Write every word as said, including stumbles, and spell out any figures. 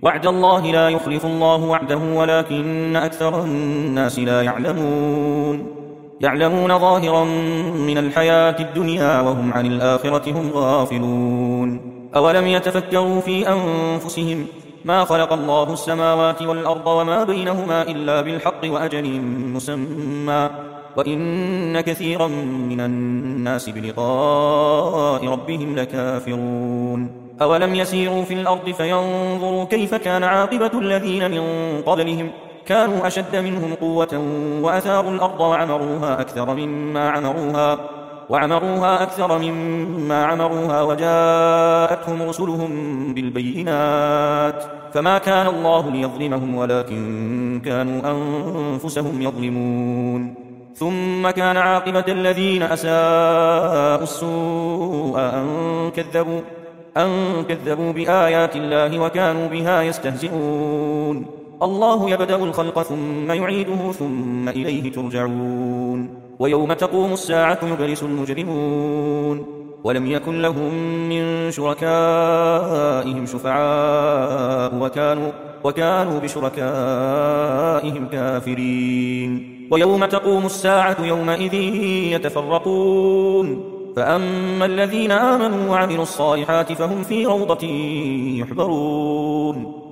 وعد الله لا يخلف الله وعده ولكن أكثر الناس لا يعلمون يعلمون ظاهرا من الحياة الدنيا وهم عن الآخرة هم غافلون أولم يتفكروا في أنفسهم ما خلق الله السماوات والأرض وما بينهما إلا بالحق وأجل مسمى وإن كثيرا من الناس بلقاء ربهم لكافرون أولم يسيروا في الأرض فينظروا كيف كان عاقبة الذين من قبلهم كانوا أشد منهم قوة وأثاروا الأرض وعمروها أكثر مما عمروها وعمروها أكثر مما عمروها وجاءتهم رسلهم بالبينات فما كان الله ليظلمهم ولكن كانوا أنفسهم يظلمون ثم كان عاقبة الذين أساءوا السوء أن كذبوا أن كذبوا بآيات الله وكانوا بها يستهزئون الله يبدأ الخلق ثم يعيده ثم إليه ترجعون ويوم تقوم الساعة يبلس المجرمون ولم يكن لهم من شركائهم شفعاء وكانوا, وكانوا بشركائهم كافرين ويوم تقوم الساعة يومئذ يتفرقون فأما الذين آمنوا وعملوا الصالحات فهم في روضة يحبرون